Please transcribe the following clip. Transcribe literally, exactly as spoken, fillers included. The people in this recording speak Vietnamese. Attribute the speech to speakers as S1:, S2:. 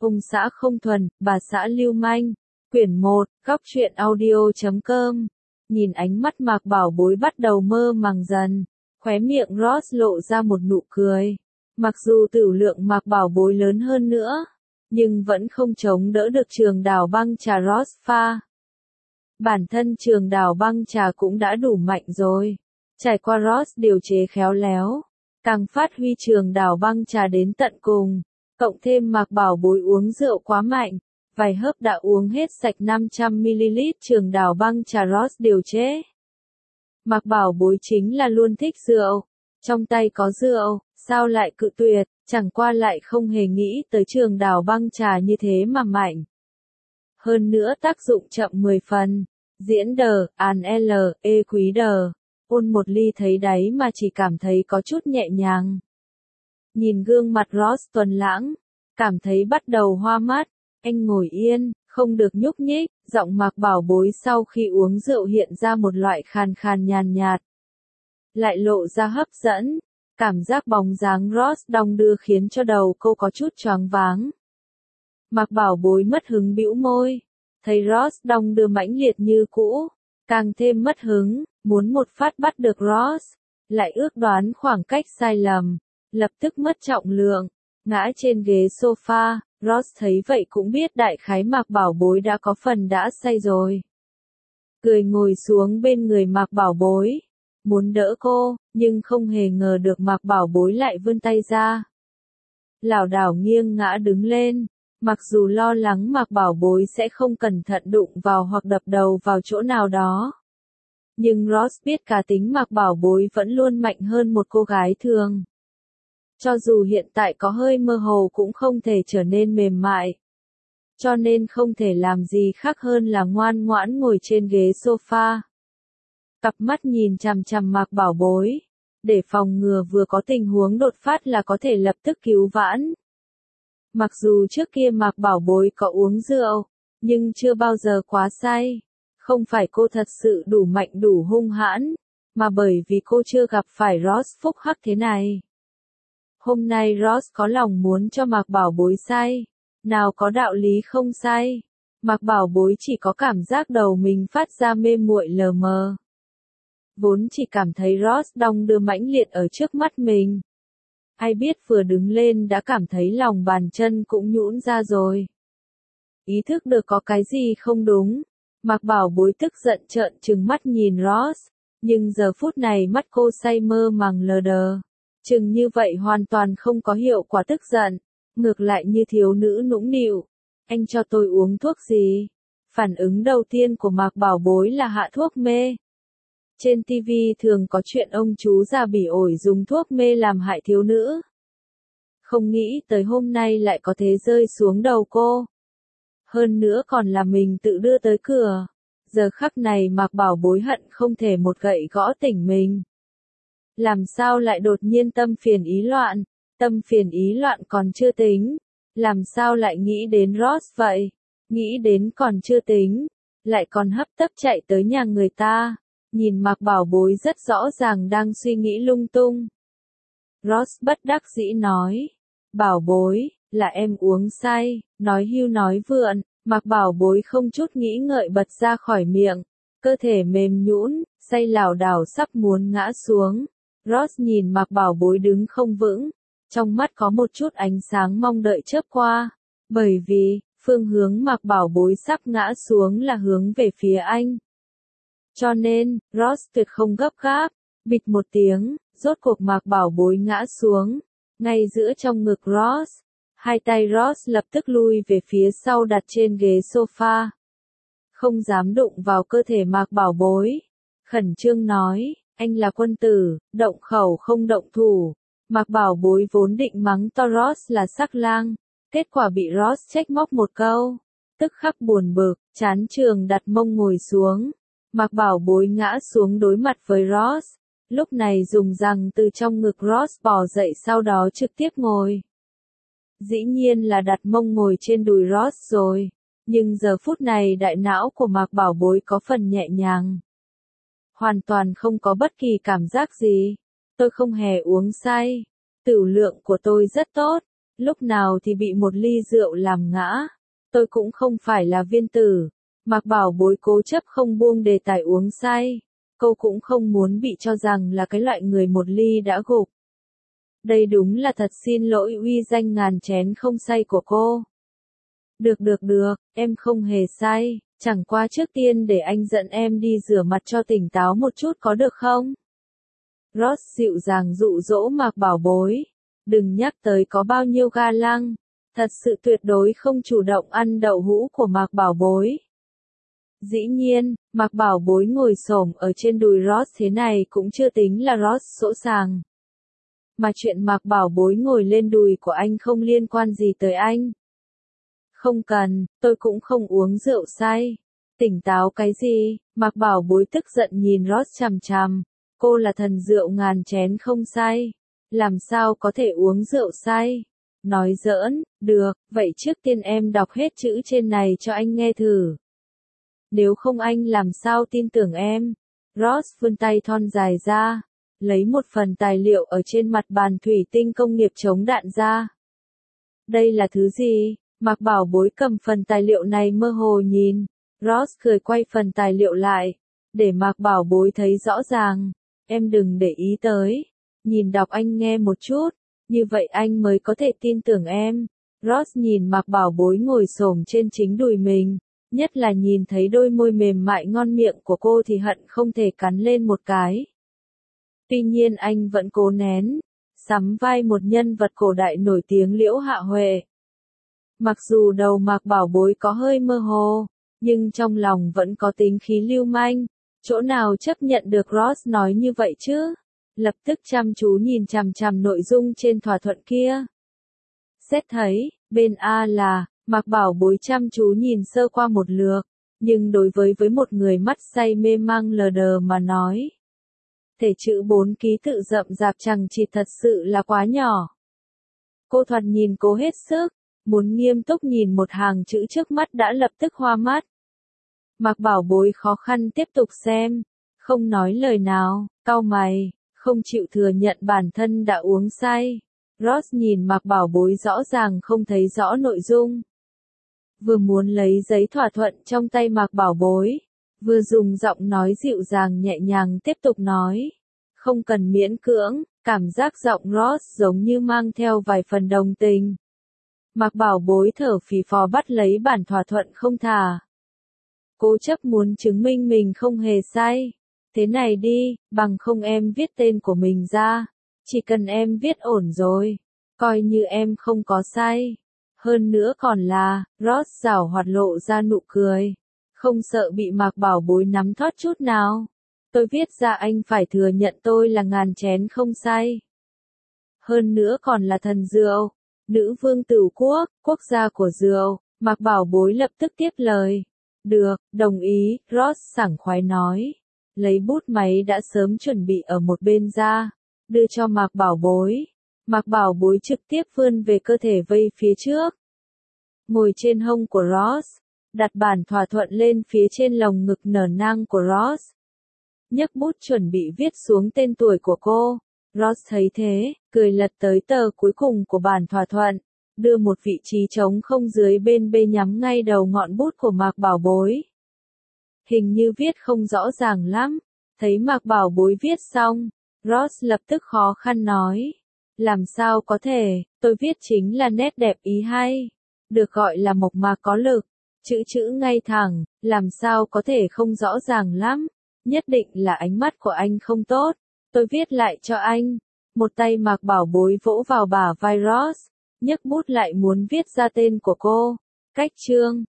S1: Ông xã không thuần, bà xã lưu manh. Quyển một, góc truyện audio.com. Nhìn ánh mắt Mạc Bảo Bối bắt đầu mơ màng dần, khóe miệng Ross lộ ra một nụ cười. Mặc dù tửu lượng Mạc Bảo Bối lớn hơn nữa, nhưng vẫn không chống đỡ được trường đào băng trà Ross pha. Bản thân trường đào băng trà cũng đã đủ mạnh rồi. Trải qua Ross điều chế khéo léo, càng phát huy trường đào băng trà đến tận cùng. Cộng thêm Mạc Bảo Bối uống rượu quá mạnh, vài hớp đã uống hết sạch năm trăm mi li lít trường đào băng trà Ross điều chế. Mạc Bảo Bối chính là luôn thích rượu, trong tay có rượu, sao lại cự tuyệt, chẳng qua lại không hề nghĩ tới trường đào băng trà như thế mà mạnh. Hơn nữa tác dụng chậm mười phần, diễn đờ, án L, E quý đờ, ôn một ly thấy đáy mà chỉ cảm thấy có chút nhẹ nhàng. Nhìn gương mặt Ross tuần lãng, cảm thấy bắt đầu hoa mắt, anh ngồi yên, không được nhúc nhích, giọng Mạc Bảo Bối sau khi uống rượu hiện ra một loại khàn khàn nhàn nhạt. Lại lộ ra hấp dẫn, cảm giác bóng dáng Ross đong đưa khiến cho đầu cô có chút choáng váng. Mạc Bảo Bối mất hứng bĩu môi, thấy Ross đong đưa mãnh liệt như cũ, càng thêm mất hứng, muốn một phát bắt được Ross, lại ước đoán khoảng cách sai lầm, lập tức mất trọng lượng, ngã trên ghế sofa. Ross thấy vậy cũng biết đại khái Mạc Bảo Bối đã có phần đã say rồi. Cười ngồi xuống bên người Mạc Bảo Bối, muốn đỡ cô, nhưng không hề ngờ được Mạc Bảo Bối lại vươn tay ra. Lảo đảo nghiêng ngã đứng lên, mặc dù lo lắng Mạc Bảo Bối sẽ không cẩn thận đụng vào hoặc đập đầu vào chỗ nào đó. Nhưng Ross biết cá tính Mạc Bảo Bối vẫn luôn mạnh hơn một cô gái thường. Cho dù hiện tại có hơi mơ hồ cũng không thể trở nên mềm mại. Cho nên không thể làm gì khác hơn là ngoan ngoãn ngồi trên ghế sofa. Cặp mắt nhìn chằm chằm Mạc Bảo Bối, để phòng ngừa vừa có tình huống đột phát là có thể lập tức cứu vãn. Mặc dù trước kia Mạc Bảo Bối có uống rượu, nhưng chưa bao giờ quá say. Không phải cô thật sự đủ mạnh đủ hung hãn, mà bởi vì cô chưa gặp phải Ross phúc hắc thế này. Hôm nay Ross có lòng muốn cho Mạc Bảo Bối say, nào có đạo lý không say. Mạc Bảo Bối chỉ có cảm giác đầu mình phát ra mê muội lờ mờ. Vốn chỉ cảm thấy Ross đong đưa mãnh liệt ở trước mắt mình. Ai biết vừa đứng lên đã cảm thấy lòng bàn chân cũng nhũn ra rồi. Ý thức được có cái gì không đúng, Mạc Bảo Bối tức giận trợn trừng mắt nhìn Ross, nhưng giờ phút này mắt cô say mơ màng lờ đờ. Chừng như vậy hoàn toàn không có hiệu quả tức giận, ngược lại như thiếu nữ nũng nịu. Anh cho tôi uống thuốc gì? Phản ứng đầu tiên của Mạc Bảo Bối là hạ thuốc mê. Trên ti vi thường có chuyện ông chú già bỉ ổi dùng thuốc mê làm hại thiếu nữ. Không nghĩ tới hôm nay lại có thế rơi xuống đầu cô. Hơn nữa còn là mình tự đưa tới cửa. Giờ khắc này Mạc Bảo Bối hận không thể một gậy gõ tỉnh mình. Làm sao lại đột nhiên tâm phiền ý loạn, tâm phiền ý loạn còn chưa tính, làm sao lại nghĩ đến Ross vậy, nghĩ đến còn chưa tính, lại còn hấp tấp chạy tới nhà người ta, nhìn Mạc Bảo Bối rất rõ ràng đang suy nghĩ lung tung. Ross bất đắc dĩ nói, Bảo Bối, là em uống say, nói hưu nói vượn, Mạc Bảo Bối không chút nghĩ ngợi bật ra khỏi miệng, cơ thể mềm nhũn, say lảo đảo sắp muốn ngã xuống. Ross nhìn Mạc Bảo Bối đứng không vững, trong mắt có một chút ánh sáng mong đợi chớp qua, bởi vì, phương hướng Mạc Bảo Bối sắp ngã xuống là hướng về phía anh. Cho nên, Ross tuyệt không gấp gáp, bịch một tiếng, rốt cuộc Mạc Bảo Bối ngã xuống, ngay giữa trong ngực Ross, hai tay Ross lập tức lui về phía sau đặt trên ghế sofa. Không dám đụng vào cơ thể Mạc Bảo Bối, khẩn trương nói. Anh là quân tử, động khẩu không động thủ. Mạc Bảo Bối vốn định mắng to Ross là sắc lang, kết quả bị Ross trách móc một câu, tức khắc buồn bực, chán trường đặt mông ngồi xuống. Mạc Bảo Bối ngã xuống đối mặt với Ross, lúc này dùng rằng từ trong ngực Ross bò dậy sau đó trực tiếp ngồi. Dĩ nhiên là đặt mông ngồi trên đùi Ross rồi, nhưng giờ phút này đại não của Mạc Bảo Bối có phần nhẹ nhàng. Hoàn toàn không có bất kỳ cảm giác gì. Tôi không hề uống say. Tửu lượng của tôi rất tốt. lúc nào thì bị một ly rượu làm ngã. Tôi cũng không phải là viên tử. Mạc Bảo Bối cố chấp không buông đề tài uống say. Cô cũng không muốn bị cho rằng là cái loại người một ly đã gục. Đây đúng là thật xin lỗi uy danh ngàn chén không say của cô. Được được được, em không hề say, chẳng qua trước tiên để anh dẫn em đi rửa mặt cho tỉnh táo một chút có được không? Ross dịu dàng dụ dỗ Mạc Bảo Bối. Đừng nhắc tới có bao nhiêu ga lăng. Thật sự tuyệt đối không chủ động ăn đậu hũ của Mạc Bảo Bối. Dĩ nhiên, Mạc Bảo Bối ngồi xổm ở trên đùi Ross thế này cũng chưa tính là Ross sỗ sàng. Mà chuyện Mạc Bảo Bối ngồi lên đùi của anh không liên quan gì tới anh. Không cần, tôi cũng không uống rượu say. Tỉnh táo cái gì? Mạc Bảo Bối tức giận nhìn Ross chằm chằm. Cô là thần rượu ngàn chén không say. Làm sao có thể uống rượu say? Nói giỡn, được, vậy trước tiên em đọc hết chữ trên này cho anh nghe thử. Nếu không anh làm sao tin tưởng em? Ross vươn tay thon dài ra, lấy một phần tài liệu ở trên mặt bàn thủy tinh công nghiệp chống đạn ra. Đây là thứ gì? Mạc Bảo Bối cầm phần tài liệu này mơ hồ nhìn. Ross cười quay phần tài liệu lại, để Mạc Bảo Bối thấy rõ ràng. Em đừng để ý tới. Nhìn đọc anh nghe một chút, như vậy anh mới có thể tin tưởng em. Ross nhìn Mạc Bảo Bối ngồi xổm trên chính đùi mình, nhất là nhìn thấy đôi môi mềm mại ngon miệng của cô thì hận không thể cắn lên một cái. Tuy nhiên anh vẫn cố nén, sắm vai một nhân vật cổ đại nổi tiếng Liễu Hạ Huệ. Mặc dù đầu Mạc Bảo Bối có hơi mơ hồ, nhưng trong lòng vẫn có tính khí lưu manh, chỗ nào chấp nhận được Ross nói như vậy chứ? Lập tức chăm chú nhìn chằm chằm nội dung trên thỏa thuận kia. Xét thấy, bên A là, Mạc Bảo Bối chăm chú nhìn sơ qua một lượt, nhưng đối với với một người mắt say mê mang lờ đờ mà nói. Thể chữ bốn ký tự rậm rạp chằng chịt thật sự là quá nhỏ. Cô thoạt nhìn cố hết sức, muốn nghiêm túc nhìn một hàng chữ trước mắt đã lập tức hoa mắt. Mạc Bảo Bối khó khăn tiếp tục xem, không nói lời nào, cau mày, không chịu thừa nhận bản thân đã uống say. Ross nhìn Mạc Bảo Bối rõ ràng không thấy rõ nội dung. Vừa muốn lấy giấy thỏa thuận trong tay Mạc Bảo Bối, vừa dùng giọng nói dịu dàng nhẹ nhàng tiếp tục nói. Không cần miễn cưỡng, cảm giác giọng Ross giống như mang theo vài phần đồng tình. Mạc Bảo Bối thở phì phò bắt lấy bản thỏa thuận không thả. Cố chấp muốn chứng minh mình không hề say. Thế này đi, bằng không em viết tên của mình ra. Chỉ cần em viết ổn rồi, coi như em không có say. Hơn nữa còn là, Ross giảo hoạt lộ ra nụ cười. Không sợ bị Mạc Bảo Bối nắm thót chút nào. Tôi viết ra anh phải thừa nhận tôi là ngàn chén không say. Hơn nữa còn là thần rượu, nữ vương Tửu Quốc, quốc gia của rượu. Mạc Bảo Bối lập tức tiếp lời. Được, đồng ý, Ross sảng khoái nói. Lấy bút máy đã sớm chuẩn bị ở một bên ra, đưa cho Mạc Bảo Bối. Mạc Bảo Bối trực tiếp vươn về cơ thể vây phía trước. Ngồi trên hông của Ross, đặt bản thỏa thuận lên phía trên lồng ngực nở nang của Ross. Nhấc bút chuẩn bị viết xuống tên tuổi của cô. Ross thấy thế, cười lật tới tờ cuối cùng của bản thỏa thuận, đưa một vị trí trống không dưới bên B nhắm ngay đầu ngọn bút của Mạc Bảo Bối. Hình như viết không rõ ràng lắm. Thấy Mạc Bảo Bối viết xong, Ross lập tức khó khăn nói. Làm sao có thể, tôi viết chính là nét đẹp ý hay. Được gọi là mộc mạc có lực. Chữ chữ ngay thẳng, làm sao có thể không rõ ràng lắm. Nhất định là ánh mắt của anh không tốt. Tôi viết lại cho anh. Một tay Mạc Bảo Bối vỗ vào bả vai Ross, nhấc bút lại muốn viết ra tên của cô. Cách chương